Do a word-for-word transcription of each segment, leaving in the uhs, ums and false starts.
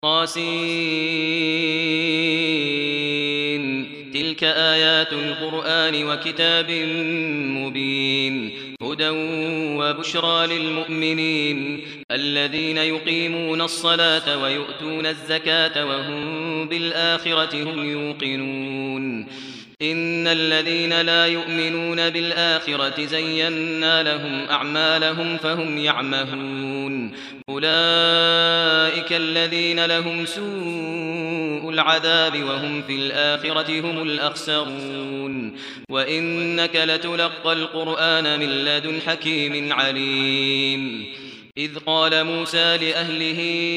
طاسين تلك آيات القرآن وكتاب مبين هدى وبشرى للمؤمنين الذين يقيمون الصلاة ويؤتون الزكاة وهم بالآخرة هم يوقنون إن الذين لا يؤمنون بالآخرة زينا لهم أعمالهم فهم يعمهون أولئك الذين لهم سوء العذاب وهم في الآخرة هم الأخسرون وإنك لتلقى القرآن من لدن حكيم عليم إذ قال موسى لأهله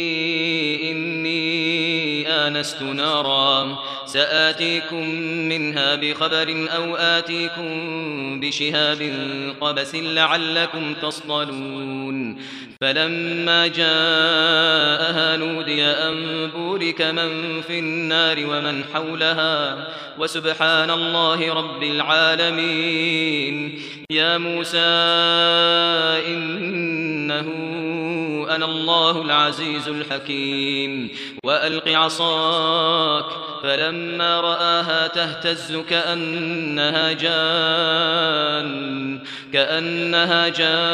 إني آنست نارا سآتيكم منها بخبر أو آتيكم بشهاب قبس لعلكم تصطلون فلما جاءها نودي أن بورك من في النار ومن حولها وسبحان الله رب العالمين يا موسى إنه أنا الله العزيز الحكيم وألق عصاك فلما رآها تهتز كأنها جان كأنها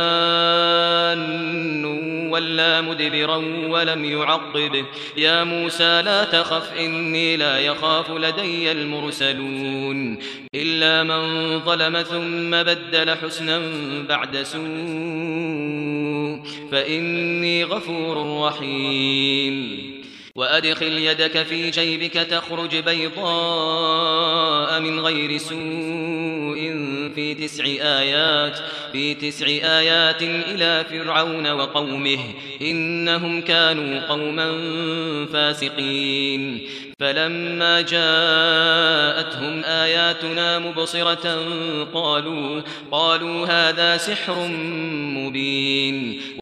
جان ولا مدبرا ولم يعقب يا موسى لا تخف إني لا يخاف لدي المرسلون إلا من ظلم ثم بدل حسنا بعد سوء فإني غفور رحيم وأدخل يدك في جيبك تخرج بيضاء من غير سوء في تسع آيات في تسع آيات إلى فرعون وقومه إنهم كانوا قوما فاسقين فلما جاءتهم آياتنا مبصرة قالوا قالوا هذا سحر مبين